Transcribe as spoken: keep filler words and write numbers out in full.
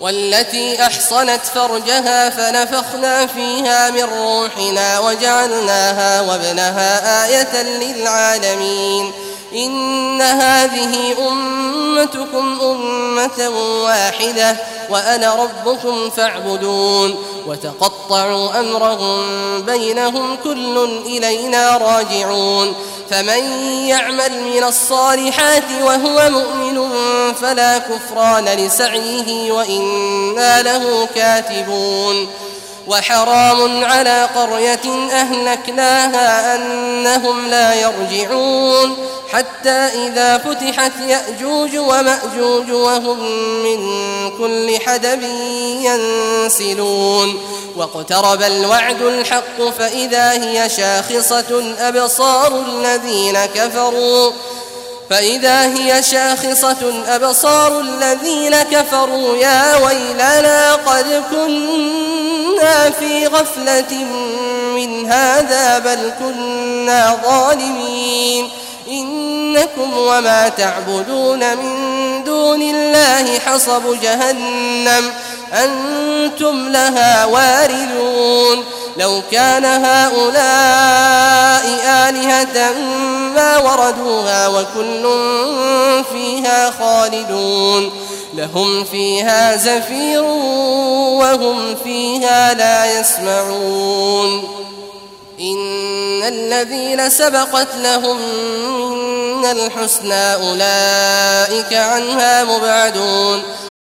والتي أحصنت فرجها فنفخنا فيها من روحنا وجعلناها وابنها آية للعالمين إن هذه أمتكم أمة واحدة وأنا ربكم فاعبدون وتقطعوا أمرهم بينهم كل إلينا راجعون فمن يعمل من الصالحات وهو مؤمن فلا كفران لسعيه وإنا له كاتبون وحرام على قرية أهلكناها أنهم لا يرجعون حتى إذا فتحت يأجوج ومأجوج وهم من كل حدب ينسلون واقترب الوعد الحق فإذا هي شاخصة أبصار الذين كفروا فإذا هي شاخصة أبصار الذين كفروا يا ويلنا قد كنا في غفلة من هذا بل كنا ظالمين إنكم وما تعبدون من دون الله حصب جهنم أنتم لها واردون لو كان هؤلاء آلهة ما وردوها وكل فيها خالدون لهم فيها زفير وهم فيها لا يسمعون إن الذين سبقت لهم من الحسنى أولئك عنها مبعدون